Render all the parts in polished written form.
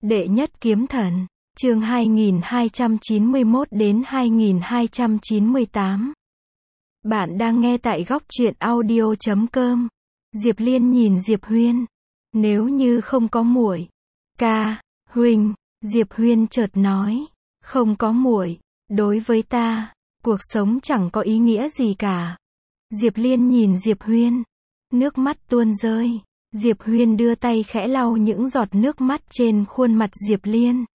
Đệ nhất kiếm thần, chương 2291 đến 2298. Bạn đang nghe tại góc truyện audio.com. Diệp Liên nhìn Diệp Huyên. Nếu như không có muội, ca, huynh, Diệp Huyên chợt nói, không có muội, đối với ta, cuộc sống chẳng có ý nghĩa gì cả. Diệp Liên nhìn Diệp Huyên, nước mắt tuôn rơi. Diệp Huyên đưa tay khẽ lau những giọt nước mắt trên khuôn mặt Diệp Liên.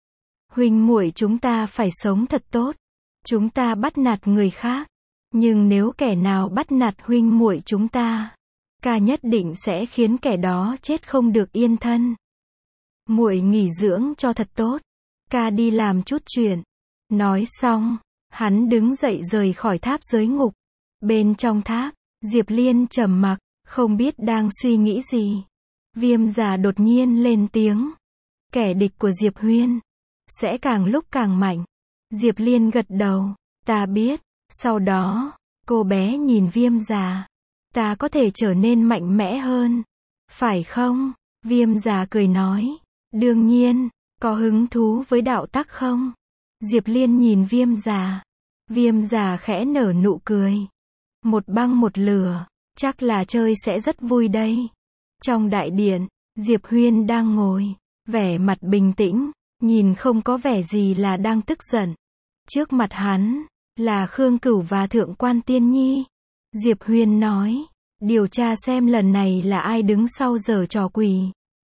Huynh muội chúng ta phải sống thật tốt. Chúng ta bắt nạt người khác, nhưng nếu kẻ nào bắt nạt huynh muội chúng ta, ca nhất định sẽ khiến kẻ đó chết không được yên thân. Muội nghỉ dưỡng cho thật tốt, ca đi làm chút chuyện. Nói xong, hắn đứng dậy rời khỏi tháp giới ngục. Bên trong tháp, Diệp Liên trầm mặc, không biết đang suy nghĩ gì. Viêm Giả đột nhiên lên tiếng. Kẻ địch của Diệp Huyên sẽ càng lúc càng mạnh. Diệp Liên gật đầu. Ta biết. Sau đó, cô bé nhìn Viêm Giả. Ta có thể trở nên mạnh mẽ hơn, phải không? Viêm Giả cười nói. Đương nhiên. Có hứng thú với đạo tắc không? Diệp Liên nhìn Viêm Giả. Viêm Giả khẽ nở nụ cười. Một băng một lửa, chắc là chơi sẽ rất vui đây. Trong đại điện, Diệp Huyên đang ngồi, vẻ mặt bình tĩnh, nhìn không có vẻ gì là đang tức giận. Trước mặt hắn, là Khương Cửu và Thượng Quan Tiên Nhi. Diệp Huyên nói, điều tra xem lần này là ai đứng sau giở trò quỷ.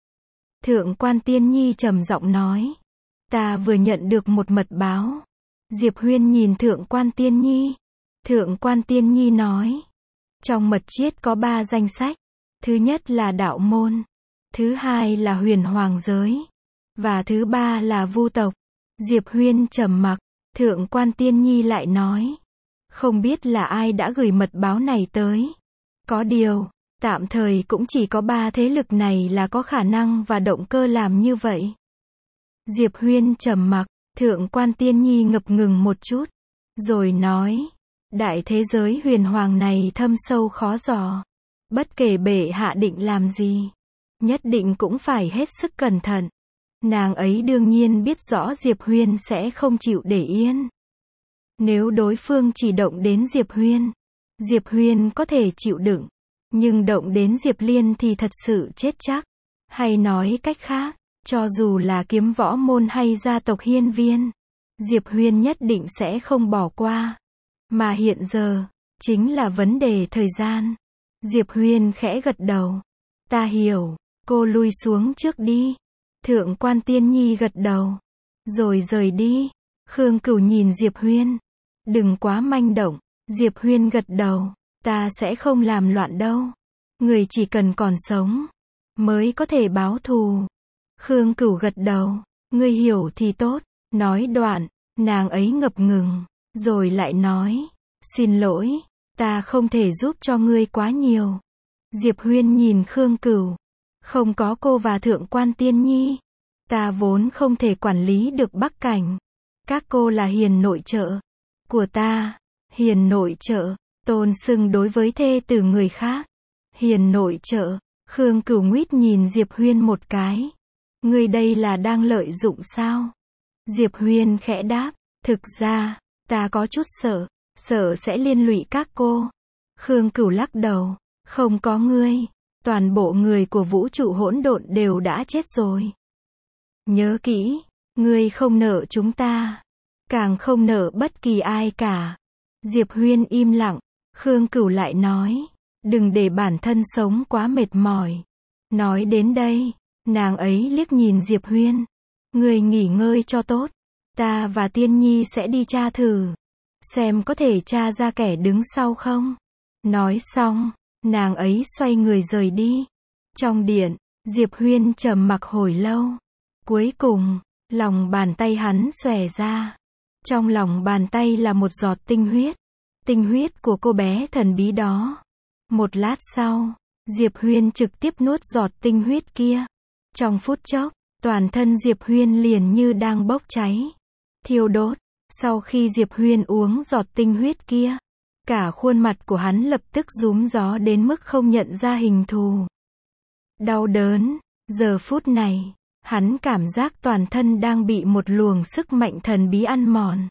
Thượng Quan Tiên Nhi trầm giọng nói, ta vừa nhận được một mật báo. Diệp Huyên nhìn Thượng Quan Tiên Nhi. Thượng Quan Tiên Nhi nói, trong mật chiết có 3 danh sách. Thứ nhất là đạo môn, thứ hai là huyền hoàng giới, và thứ 3 là vu tộc. Diệp Huyên trầm mặc. Thượng Quan Tiên Nhi lại nói, không biết là ai đã gửi mật báo này tới. Có điều, tạm thời cũng chỉ có 3 thế lực này là có khả năng và động cơ làm như vậy. Diệp Huyên trầm mặc. Thượng Quan Tiên Nhi ngập ngừng một chút, rồi nói, đại thế giới huyền hoàng này thâm sâu khó dò. Bất kể bệ hạ định làm gì, nhất định cũng phải hết sức cẩn thận. Nàng ấy đương nhiên biết rõ Diệp Huyên sẽ không chịu để yên. Nếu đối phương chỉ động đến Diệp Huyên có thể chịu đựng. Nhưng động đến Diệp Liên thì thật sự chết chắc. Hay nói cách khác, cho dù là kiếm võ môn hay gia tộc Hiên Viên, Diệp Huyên nhất định sẽ không bỏ qua. Mà hiện giờ, chính là vấn đề thời gian. Diệp Huyên khẽ gật đầu. Ta hiểu, cô lui xuống trước đi. Thượng Quan Tiên Nhi gật đầu, rồi rời đi. Khương Cửu nhìn Diệp Huyên. Đừng quá manh động. Diệp Huyên gật đầu. Ta sẽ không làm loạn đâu. Người chỉ cần còn sống, mới có thể báo thù. Khương Cửu gật đầu. Ngươi hiểu thì tốt. Nói đoạn, nàng ấy ngập ngừng, rồi lại nói, xin lỗi, ta không thể giúp cho ngươi quá nhiều. Diệp Huyên nhìn Khương Cửu. Không có cô và Thượng Quan Tiên Nhi, ta vốn không thể quản lý được Bắc Cảnh. Các cô là hiền nội trợ của ta. Hiền nội trợ, tôn xưng đối với thê tử người khác. Hiền nội trợ. Khương Cửu nguýt nhìn Diệp Huyên một cái. Ngươi đây là đang lợi dụng sao? Diệp Huyên khẽ đáp, thực ra, ta có chút sợ sẽ liên lụy các cô. Khương Cửu lắc đầu, không có ngươi, toàn bộ người của vũ trụ hỗn độn đều đã chết rồi. Nhớ kỹ, ngươi không nợ chúng ta, càng không nợ bất kỳ ai cả. Diệp Huyên im lặng. Khương Cửu lại nói, đừng để bản thân sống quá mệt mỏi. Nói đến đây, nàng ấy liếc nhìn Diệp Huyên. Ngươi nghỉ ngơi cho tốt. Ta và Tiên Nhi sẽ đi tra thử, xem có thể tra ra kẻ đứng sau không. Nói xong, nàng ấy xoay người rời đi. Trong điện, Diệp Huyên trầm mặc hồi lâu. Cuối cùng, lòng bàn tay hắn xòe ra. Trong lòng bàn tay là một giọt tinh huyết. Tinh huyết của cô bé thần bí đó. Một lát sau, Diệp Huyên trực tiếp nuốt giọt tinh huyết kia. Trong phút chốc, toàn thân Diệp Huyên liền như đang bốc cháy, thiêu đốt. Sau khi Diệp Huyên uống giọt tinh huyết kia, cả khuôn mặt của hắn lập tức rúm gió đến mức không nhận ra hình thù. Đau đớn. Giờ phút này, Hắn cảm giác toàn thân đang bị một luồng sức mạnh thần bí ăn mòn.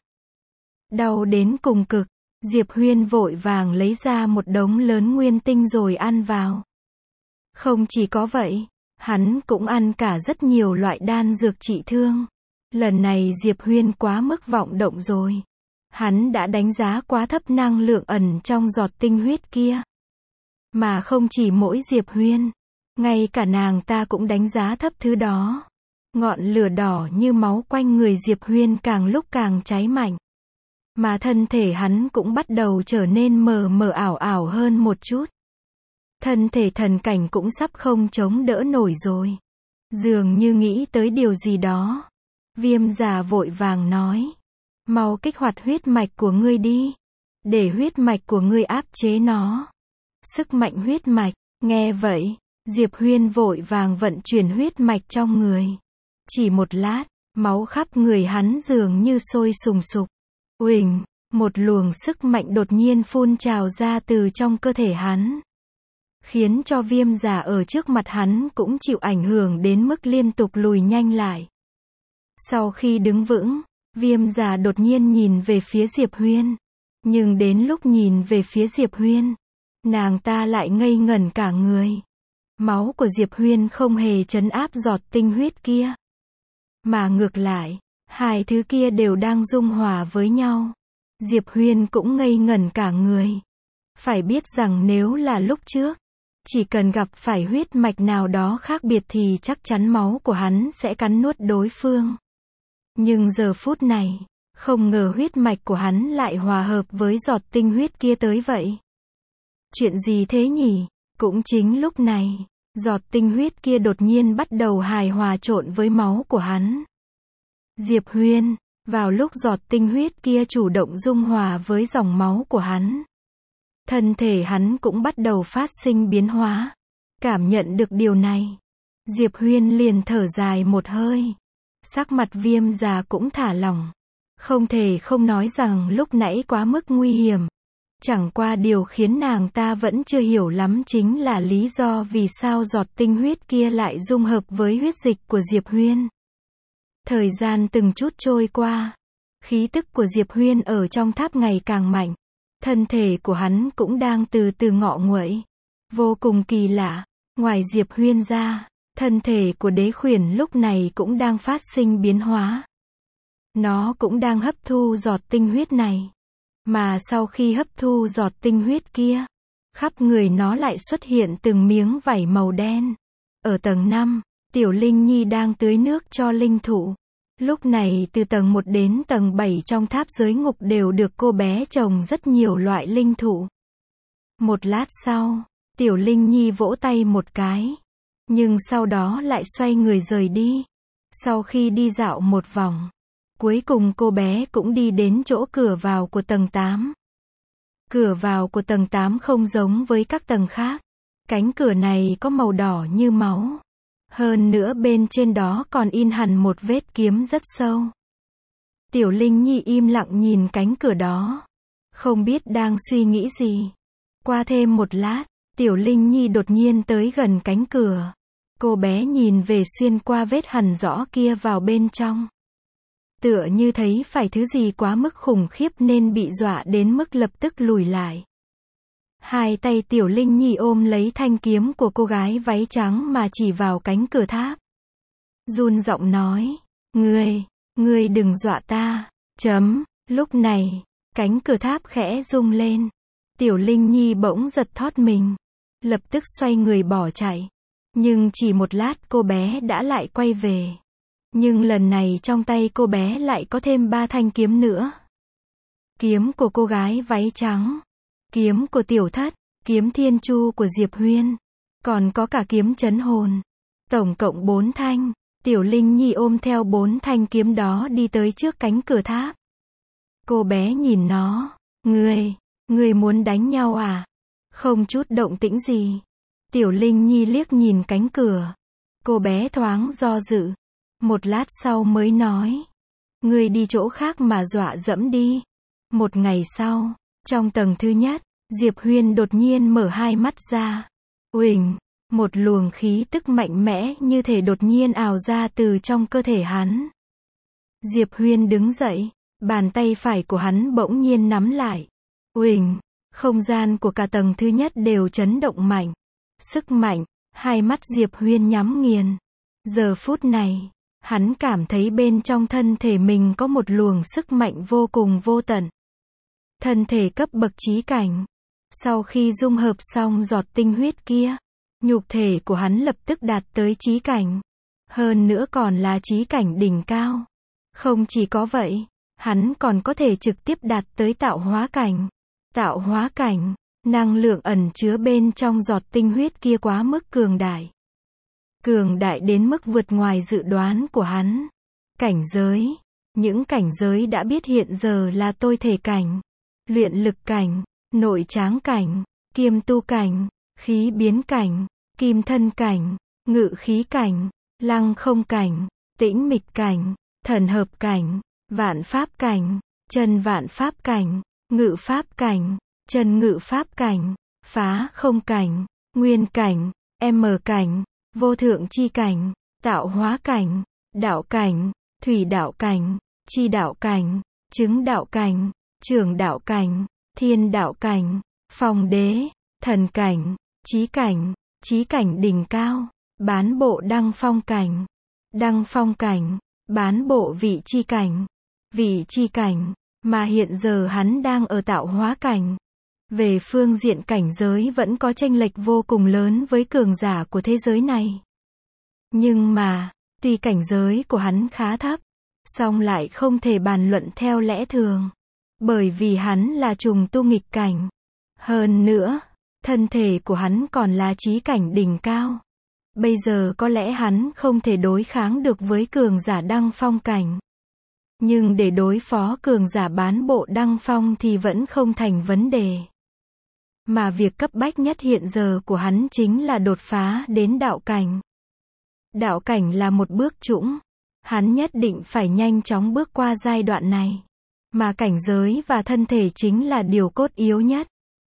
Đau đến cùng cực, Diệp Huyên vội vàng lấy ra một đống lớn nguyên tinh rồi ăn vào. Không chỉ có vậy, hắn cũng ăn cả rất nhiều loại đan dược trị thương. Lần này Diệp Huyên quá mức vọng động rồi. Hắn đã đánh giá quá thấp năng lượng ẩn trong giọt tinh huyết kia. Mà không chỉ mỗi Diệp Huyên, ngay cả nàng ta cũng đánh giá thấp thứ đó. Ngọn lửa đỏ như máu quanh người Diệp Huyên càng lúc càng cháy mạnh. Mà thân thể hắn cũng bắt đầu trở nên mờ mờ ảo ảo hơn một chút. Thân thể thần cảnh cũng sắp không chống đỡ nổi rồi. Dường như nghĩ tới điều gì đó. Viêm Giả vội vàng nói. Mau kích hoạt huyết mạch của ngươi đi. Để huyết mạch của ngươi áp chế nó. Sức mạnh huyết mạch. Nghe vậy, Diệp Huyên vội vàng vận chuyển huyết mạch trong người. Chỉ một lát, máu khắp người hắn dường như sôi sùng sục. Uỳnh, một luồng sức mạnh đột nhiên phun trào ra từ trong cơ thể hắn. Khiến cho Viêm Giả ở trước mặt hắn cũng chịu ảnh hưởng đến mức liên tục lùi nhanh lại. Sau khi đứng vững, Viêm Giả đột nhiên nhìn về phía Diệp Huyên. Nhưng đến lúc nhìn về phía Diệp Huyên, nàng ta lại ngây ngẩn cả người. Máu của Diệp Huyên không hề trấn áp giọt tinh huyết kia. Mà ngược lại, hai thứ kia đều đang dung hòa với nhau. Diệp Huyên cũng ngây ngẩn cả người. Phải biết rằng nếu là lúc trước, chỉ cần gặp phải huyết mạch nào đó khác biệt thì chắc chắn máu của hắn sẽ cắn nuốt đối phương. Nhưng giờ phút này, không ngờ huyết mạch của hắn lại hòa hợp với giọt tinh huyết kia tới vậy. Chuyện gì thế nhỉ? Cũng chính lúc này, giọt tinh huyết kia đột nhiên bắt đầu hài hòa trộn với máu của hắn. Diệp Huyên, vào lúc giọt tinh huyết kia chủ động dung hòa với dòng máu của hắn, thân thể hắn cũng bắt đầu phát sinh biến hóa. Cảm nhận được điều này, Diệp Huyên liền thở dài một hơi. Sắc mặt Viêm Giả cũng thả lỏng. Không thể không nói rằng lúc nãy quá mức nguy hiểm. Chẳng qua điều khiến nàng ta vẫn chưa hiểu lắm chính là lý do vì sao giọt tinh huyết kia lại dung hợp với huyết dịch của Diệp Huyên. Thời gian từng chút trôi qua. Khí tức của Diệp Huyên ở trong tháp ngày càng mạnh. Thân thể của hắn cũng đang từ từ ngọ nguậy. Vô cùng kỳ lạ. Ngoài Diệp Huyên ra, thân thể của Đế Khuyển lúc này cũng đang phát sinh biến hóa. Nó cũng đang hấp thu giọt tinh huyết này. Mà sau khi hấp thu giọt tinh huyết kia, khắp người nó lại xuất hiện từng miếng vảy màu đen. Ở tầng 5, Tiểu Linh Nhi đang tưới nước cho linh thụ. Lúc này từ tầng 1 đến tầng 7 trong tháp giới ngục đều được cô bé trồng rất nhiều loại linh thụ. Một lát sau, Tiểu Linh Nhi vỗ tay một cái. Nhưng sau đó lại xoay người rời đi. Sau khi đi dạo một vòng, cuối cùng cô bé cũng đi đến chỗ cửa vào của tầng 8. Cửa vào của tầng 8 không giống với các tầng khác. Cánh cửa này có màu đỏ như máu. Hơn nữa bên trên đó còn in hẳn một vết kiếm rất sâu. Tiểu Linh Nhi im lặng nhìn cánh cửa đó. Không biết đang suy nghĩ gì. Qua thêm một lát, Tiểu Linh Nhi đột nhiên tới gần cánh cửa. Cô bé nhìn về xuyên qua vết hằn rõ kia vào bên trong. Tựa như thấy phải thứ gì quá mức khủng khiếp nên bị dọa đến mức lập tức lùi lại. Hai tay Tiểu Linh Nhi ôm lấy thanh kiếm của cô gái váy trắng mà chỉ vào cánh cửa tháp. Run giọng nói, ngươi đừng dọa ta. Lúc này, cánh cửa tháp khẽ rung lên. Tiểu Linh Nhi bỗng giật thót mình. Lập tức xoay người bỏ chạy. Nhưng chỉ một lát cô bé đã lại quay về. Nhưng lần này trong tay cô bé lại có thêm 3 thanh kiếm nữa. Kiếm của cô gái váy trắng, kiếm của Tiểu Thất, kiếm Thiên Chu của Diệp Huyên, còn có cả kiếm trấn hồn. Tổng cộng 4 thanh. Tiểu Linh Nhi ôm theo 4 thanh kiếm đó đi tới trước cánh cửa tháp. Cô bé nhìn nó, ngươi muốn đánh nhau à? Không chút động tĩnh gì. Tiểu Linh Nhi liếc nhìn cánh cửa. Cô bé thoáng do dự. Một lát sau mới nói. Ngươi đi chỗ khác mà dọa dẫm đi. Một ngày sau, trong tầng thứ nhất, Diệp Huyên đột nhiên mở hai mắt ra. Uỳnh, Một luồng khí tức mạnh mẽ như thể đột nhiên ào ra từ trong cơ thể hắn. Diệp Huyên đứng dậy, bàn tay phải của hắn bỗng nhiên nắm lại. Uỳnh, không gian của cả tầng thứ nhất đều chấn động mạnh. Sức mạnh, hai mắt Diệp Huyên nhắm nghiền. Giờ phút này, hắn cảm thấy bên trong thân thể mình có một luồng sức mạnh vô cùng vô tận. Thân thể cấp bậc chí cảnh. Sau khi dung hợp xong giọt tinh huyết kia, nhục thể của hắn lập tức đạt tới chí cảnh. Hơn nữa còn là chí cảnh đỉnh cao. Không chỉ có vậy, hắn còn có thể trực tiếp đạt tới tạo hóa cảnh. Tạo hóa cảnh, năng lượng ẩn chứa bên trong giọt tinh huyết kia quá mức cường đại. Cường đại đến mức vượt ngoài dự đoán của hắn. Cảnh giới, những cảnh giới đã biết hiện giờ là tôi thể cảnh, luyện lực cảnh, nội tráng cảnh, kiêm tu cảnh, khí biến cảnh, kim thân cảnh, ngự khí cảnh, lăng không cảnh, tĩnh mịch cảnh, thần hợp cảnh, vạn pháp cảnh, chân vạn pháp cảnh, ngự pháp cảnh, chân ngự pháp cảnh, phá không cảnh, nguyên cảnh, cảnh, vô thượng chi cảnh, tạo hóa cảnh, đạo cảnh, thủy đạo cảnh, chi đạo cảnh, chứng đạo cảnh, trưởng đạo cảnh, thiên đạo cảnh, phong đế, thần cảnh, chí cảnh đỉnh cao, bán bộ đăng phong cảnh, bán bộ vị chi cảnh, mà hiện giờ hắn đang ở tạo hóa cảnh. Về phương diện cảnh giới vẫn có chênh lệch vô cùng lớn với cường giả của thế giới này. Nhưng mà, tuy cảnh giới của hắn khá thấp, song lại không thể bàn luận theo lẽ thường. Bởi vì hắn là trùng tu nghịch cảnh. Hơn nữa, thân thể của hắn còn là chí cảnh đỉnh cao. Bây giờ có lẽ hắn không thể đối kháng được với cường giả đăng phong cảnh. Nhưng để đối phó cường giả bán bộ đăng phong thì vẫn không thành vấn đề. Mà việc cấp bách nhất hiện giờ của hắn chính là đột phá đến đạo cảnh. Đạo cảnh là một bước chũng. Hắn nhất định phải nhanh chóng bước qua giai đoạn này. Mà cảnh giới và thân thể chính là điều cốt yếu nhất.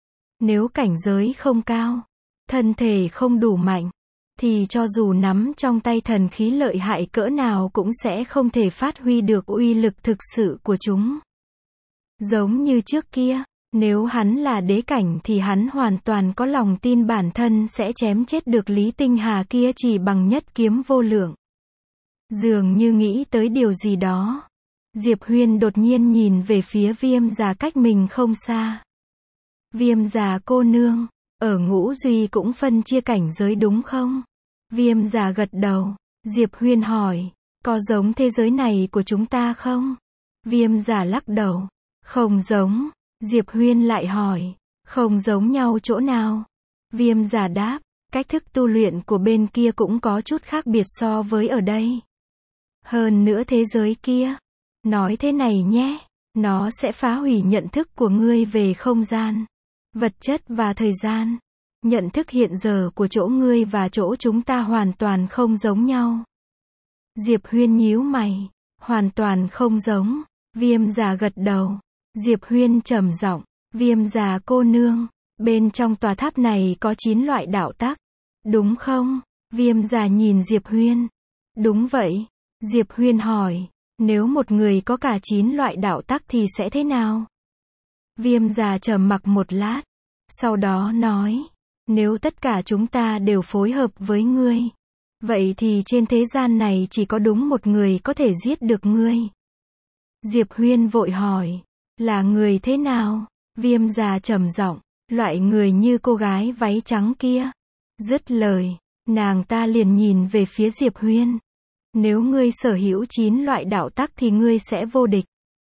Nếu cảnh giới không cao, thân thể không đủ mạnh, thì cho dù nắm trong tay thần khí lợi hại cỡ nào cũng sẽ không thể phát huy được uy lực thực sự của chúng. Giống như trước kia, nếu hắn là đế cảnh thì hắn hoàn toàn có lòng tin bản thân sẽ chém chết được Lý Tinh Hà kia chỉ bằng nhất kiếm vô lượng. Dường như nghĩ tới điều gì đó, Diệp Huyên đột nhiên nhìn về phía Viêm Già cách mình không xa. Viêm Già cô nương, ở Ngũ Duy cũng phân chia cảnh giới đúng không? Viêm Già gật đầu. Diệp Huyên hỏi, có giống thế giới này của chúng ta không? Viêm Già lắc đầu. Không giống. Diệp Huyên lại hỏi, không giống nhau chỗ nào? Viêm Già đáp, cách thức tu luyện của bên kia cũng có chút khác biệt so với ở đây. Hơn nữa thế giới kia, nói thế này nhé, nó sẽ phá hủy nhận thức của ngươi về không gian, vật chất và thời gian. Nhận thức hiện giờ của chỗ ngươi và chỗ chúng ta hoàn toàn không giống nhau. Diệp Huyên nhíu mày, hoàn toàn không giống. Viêm Già gật đầu. Diệp Huyên trầm giọng, Viêm Già cô nương, bên trong tòa tháp này có 9 loại đạo tắc, đúng không? Viêm Già nhìn Diệp Huyên. Đúng vậy. Diệp Huyên hỏi, nếu một người có cả 9 loại đạo tắc thì sẽ thế nào? Viêm Già trầm mặc một lát, sau đó nói, nếu tất cả chúng ta đều phối hợp với ngươi, vậy thì trên thế gian này chỉ có đúng một người có thể giết được ngươi. Diệp Huyên vội hỏi, là người thế nào? Viêm Già trầm giọng, loại người như cô gái váy trắng kia. Dứt lời, nàng ta liền nhìn về phía Diệp Huyên. Nếu ngươi sở hữu 9 loại đạo tắc thì ngươi sẽ vô địch.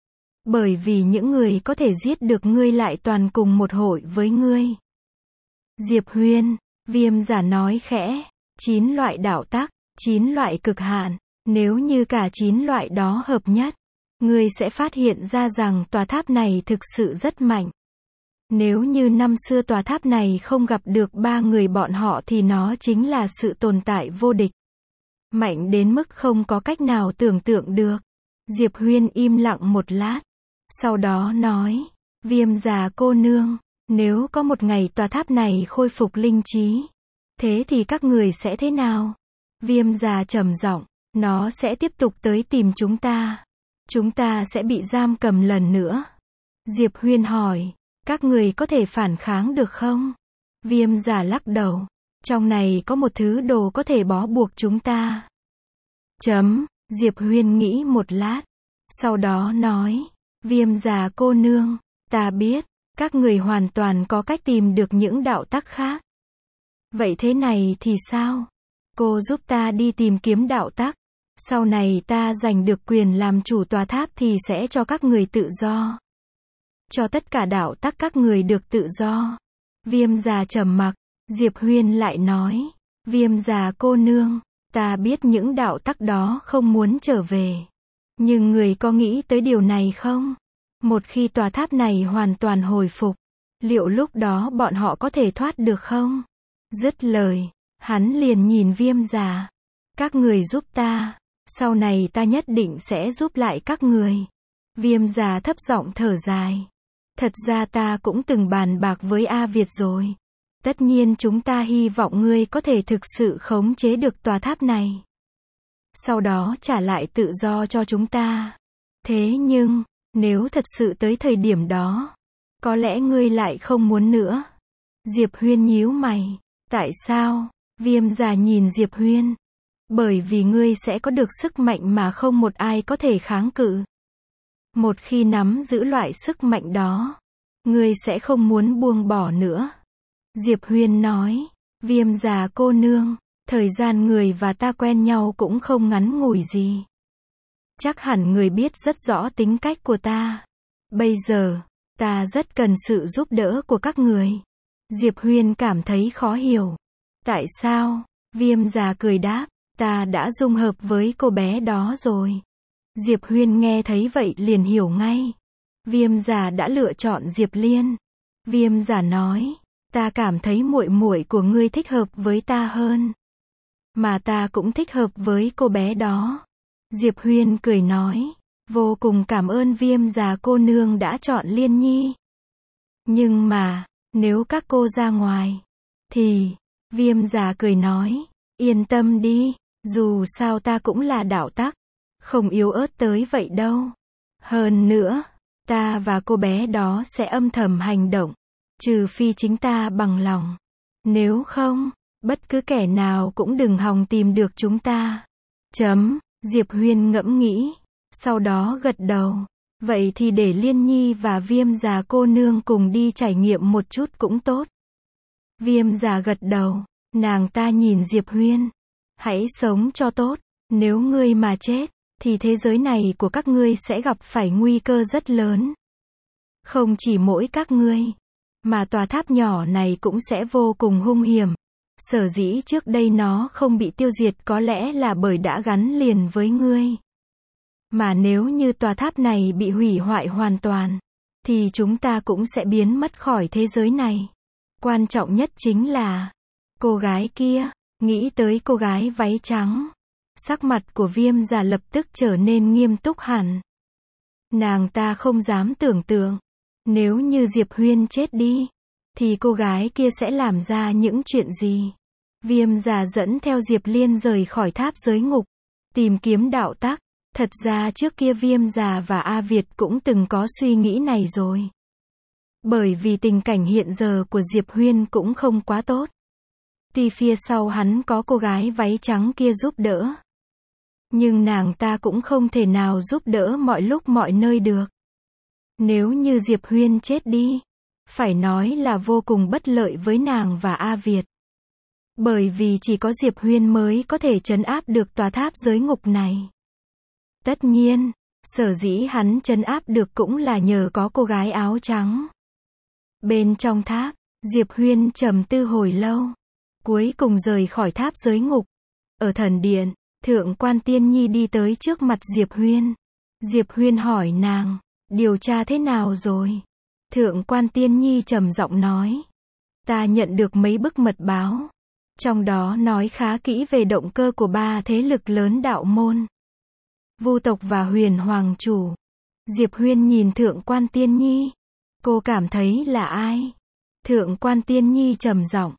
Bởi vì những người có thể giết được ngươi lại toàn cùng một hội với ngươi. Diệp Huyên, Viêm Già nói khẽ, 9 loại đạo tắc, 9 loại cực hạn, nếu như cả 9 loại đó hợp nhất, ngươi sẽ phát hiện ra rằng tòa tháp này thực sự rất mạnh. Nếu như năm xưa tòa tháp này không gặp được 3 người bọn họ thì nó chính là sự tồn tại vô địch. Mạnh đến mức không có cách nào tưởng tượng được. Diệp Huyên im lặng một lát, sau đó nói, Viêm Già cô nương, nếu có một ngày tòa tháp này khôi phục linh trí, Thế thì các người sẽ thế nào? Viêm già trầm giọng, nó sẽ tiếp tục tới tìm chúng ta. Chúng ta sẽ bị giam cầm lần nữa. Diệp Huyên hỏi, các người có thể phản kháng được không? Viêm già lắc đầu, trong này có một thứ đồ có thể bó buộc chúng ta. Diệp Huyên nghĩ một lát, sau đó nói, Viêm già cô nương, ta biết, các người hoàn toàn có cách tìm được những đạo tắc khác. Vậy thế này thì sao? Cô giúp ta đi tìm kiếm đạo tắc. Sau này ta giành được quyền làm chủ tòa tháp thì sẽ cho các người tự do. Cho tất cả đạo tắc các người được tự do. Viêm già trầm mặc, Diệp Huyên lại nói, Viêm già cô nương, ta biết những đạo tắc đó không muốn trở về. Nhưng người có nghĩ tới điều này không? Một khi tòa tháp này hoàn toàn hồi phục, liệu lúc đó bọn họ có thể thoát được không? Dứt lời, hắn liền nhìn Viêm già. Các người giúp ta, sau này ta nhất định sẽ giúp lại các người. Viêm già thấp giọng thở dài. Thật ra ta cũng từng bàn bạc với A Việt rồi. Tất nhiên chúng ta hy vọng ngươi có thể thực sự khống chế được tòa tháp này. Sau đó trả lại tự do cho chúng ta. Thế nhưng, nếu thật sự tới thời điểm đó, có lẽ ngươi lại không muốn nữa. Diệp Huyên nhíu mày. Tại sao? Viêm già nhìn Diệp Huyên. Bởi vì ngươi sẽ có được sức mạnh mà không một ai có thể kháng cự. Một khi nắm giữ loại sức mạnh đó, ngươi sẽ không muốn buông bỏ nữa. Diệp Huyên nói, Viêm già cô nương, thời gian người và ta quen nhau cũng không ngắn ngủi gì. Chắc hẳn người biết rất rõ tính cách của ta. Bây giờ, ta rất cần sự giúp đỡ của các người. Diệp Huyên cảm thấy khó hiểu. Tại sao? Viêm già cười đáp, ta đã dung hợp với cô bé đó rồi. Diệp Huyên nghe thấy vậy liền hiểu ngay. Viêm già đã lựa chọn Diệp Liên. Viêm già nói, ta cảm thấy muội muội của ngươi thích hợp với ta hơn. Mà ta cũng thích hợp với cô bé đó. Diệp Huyên cười nói, vô cùng cảm ơn Viêm già cô nương đã chọn Liên Nhi. Nhưng mà, nếu các cô ra ngoài, thì, Viêm già cười nói, yên tâm đi, dù sao ta cũng là đạo tắc, không yếu ớt tới vậy đâu. Hơn nữa, ta và cô bé đó sẽ âm thầm hành động, trừ phi chính ta bằng lòng. Nếu không, bất cứ kẻ nào cũng đừng hòng tìm được chúng ta. Diệp Huyên ngẫm nghĩ, sau đó gật đầu. Vậy thì để Liên Nhi và Viêm già cô nương cùng đi trải nghiệm một chút cũng tốt. Viêm già gật đầu, nàng ta nhìn Diệp Huyên. Hãy sống cho tốt, nếu ngươi mà chết, thì thế giới này của các ngươi sẽ gặp phải nguy cơ rất lớn. Không chỉ mỗi các ngươi, mà tòa tháp nhỏ này cũng sẽ vô cùng hung hiểm. Sở dĩ trước đây nó không bị tiêu diệt có lẽ là bởi đã gắn liền với ngươi. Mà nếu như tòa tháp này bị hủy hoại hoàn toàn, thì chúng ta cũng sẽ biến mất khỏi thế giới này. Quan trọng nhất chính là, cô gái kia, nghĩ tới cô gái váy trắng. Sắc mặt của Viêm già lập tức trở nên nghiêm túc hẳn. Nàng ta không dám tưởng tượng, nếu như Diệp Huyên chết đi, thì cô gái kia sẽ làm ra những chuyện gì. Viêm già dẫn theo Diệp Liên rời khỏi tháp giới ngục, tìm kiếm đạo tắc. Thật ra trước kia Viêm già và A Việt cũng từng có suy nghĩ này rồi. Bởi vì tình cảnh hiện giờ của Diệp Huyên cũng không quá tốt. Tuy phía sau hắn có cô gái váy trắng kia giúp đỡ, nhưng nàng ta cũng không thể nào giúp đỡ mọi lúc mọi nơi được. Nếu như Diệp Huyên chết đi, phải nói là vô cùng bất lợi với nàng và A Việt. Bởi vì chỉ có Diệp Huyên mới có thể trấn áp được tòa tháp giới ngục này. Tất nhiên, sở dĩ hắn trấn áp được cũng là nhờ có cô gái áo trắng. Bên trong tháp, Diệp Huyên trầm tư hồi lâu, cuối cùng rời khỏi tháp giới ngục. Ở thần điện, Thượng quan Tiên Nhi đi tới trước mặt Diệp Huyên. Diệp Huyên hỏi nàng, điều tra thế nào rồi? Thượng quan Tiên Nhi trầm giọng nói, ta nhận được mấy bức mật báo. Trong đó nói khá kỹ về động cơ của ba thế lực lớn đạo môn, Vu tộc và Huyền Hoàng chủ. Diệp Huyên nhìn Thượng quan Tiên Nhi. Cô cảm thấy là ai? Thượng quan Tiên Nhi trầm giọng,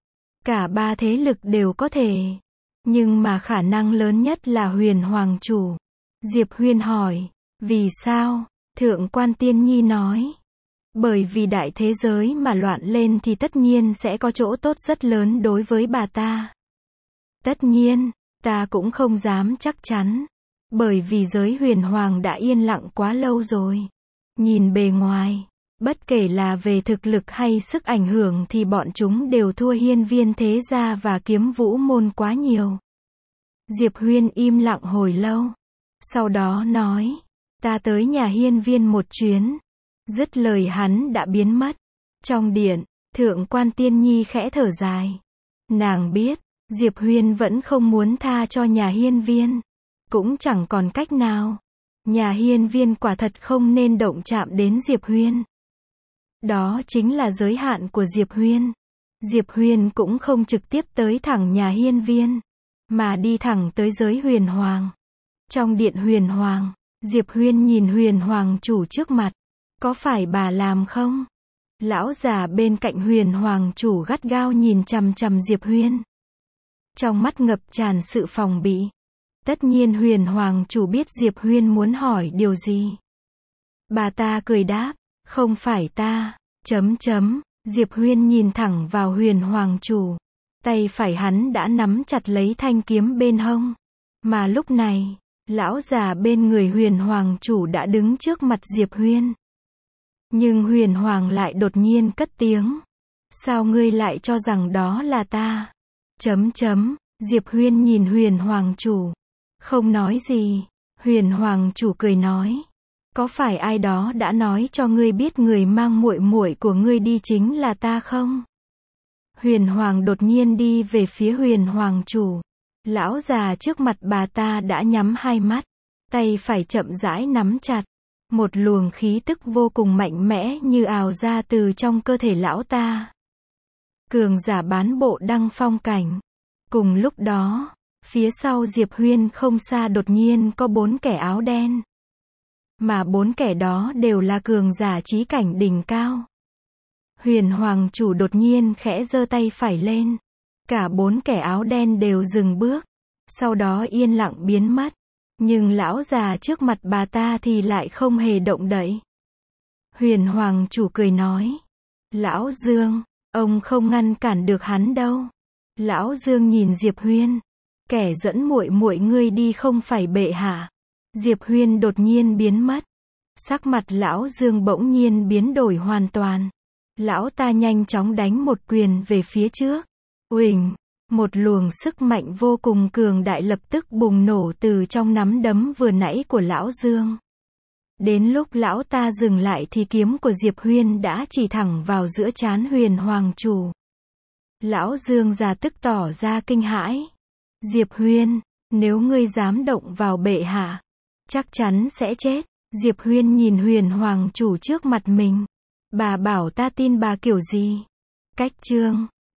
Cả ba thế lực đều có thể. Nhưng mà khả năng lớn nhất là Huyền Hoàng chủ. Diệp Huyên hỏi. Vì sao? Thượng quan Tiên Nhi nói. Bởi vì đại thế giới mà loạn lên thì tất nhiên sẽ có chỗ tốt rất lớn đối với bà ta. Tất nhiên, ta cũng không dám chắc chắn. Bởi vì giới huyền hoàng đã yên lặng quá lâu rồi. Nhìn bề ngoài, bất kể là về thực lực hay sức ảnh hưởng thì bọn chúng đều thua Hiên Viên Thế Gia và Kiếm Vũ Môn quá nhiều. Diệp Huyên im lặng hồi lâu. Sau đó nói, ta tới nhà Hiên Viên một chuyến. Dứt lời hắn đã biến mất. Trong điện, Thượng quan Tiên Nhi khẽ thở dài. Nàng biết, Diệp Huyên vẫn không muốn tha cho nhà Hiên Viên. Cũng chẳng còn cách nào. Nhà Hiên Viên quả thật không nên động chạm đến Diệp Huyên. Đó chính là giới hạn của Diệp Huyên. Diệp Huyên cũng không trực tiếp tới thẳng nhà Hiên Viên, mà đi thẳng tới giới huyền hoàng. Trong điện huyền hoàng, Diệp Huyên nhìn huyền hoàng chủ trước mặt. Có phải bà làm không? Lão già bên cạnh huyền hoàng chủ gắt gao nhìn chằm chằm Diệp Huyên. Trong mắt ngập tràn sự phòng bị. Tất nhiên huyền hoàng chủ biết Diệp Huyên muốn hỏi điều gì. Bà ta cười đáp, không phải ta, ... Diệp Huyên nhìn thẳng vào huyền hoàng chủ. Tay phải hắn đã nắm chặt lấy thanh kiếm bên hông. Mà lúc này, lão già bên người huyền hoàng chủ đã đứng trước mặt Diệp Huyên. Nhưng huyền hoàng lại đột nhiên cất tiếng. Sao ngươi lại cho rằng đó là ta? ... Diệp Huyên nhìn huyền hoàng chủ. Không nói gì. Huyền hoàng chủ cười nói. Có phải ai đó đã nói cho ngươi biết người mang muội muội của ngươi đi chính là ta không? Huyền hoàng đột nhiên đi về phía huyền hoàng chủ. Lão già trước mặt bà ta đã nhắm hai mắt. Tay phải chậm rãi nắm chặt. Một luồng khí tức vô cùng mạnh mẽ như ào ra từ trong cơ thể lão ta. Cường giả bán bộ đăng phong cảnh. Cùng lúc đó, phía sau Diệp Huyên không xa đột nhiên có 4 kẻ áo đen. Mà 4 kẻ đó đều là cường giả chí cảnh đỉnh cao. Huyền hoàng chủ đột nhiên khẽ giơ tay phải lên. Cả 4 kẻ áo đen đều dừng bước. Sau đó yên lặng biến mất. Nhưng lão già trước mặt bà ta thì lại không hề động đậy. Huyền hoàng chủ cười nói. Lão Dương, ông không ngăn cản được hắn đâu. Lão Dương nhìn Diệp Huyên. Kẻ dẫn muội muội ngươi đi không phải bệ hạ. Diệp Huyên đột nhiên biến mất. Sắc mặt lão Dương bỗng nhiên biến đổi hoàn toàn. Lão ta nhanh chóng đánh một quyền về phía trước. Uỳnh, một luồng sức mạnh vô cùng cường đại lập tức bùng nổ từ trong nắm đấm vừa nãy của lão Dương. Đến lúc lão ta dừng lại thì kiếm của Diệp Huyên đã chỉ thẳng vào giữa trán huyền hoàng chủ. Lão Dương già tức tỏ ra kinh hãi. Diệp Huyên, nếu ngươi dám động vào bệ hạ, chắc chắn sẽ chết. Diệp Huyên nhìn huyền hoàng chủ trước mặt mình. Bà bảo ta tin bà kiểu gì? Cách chương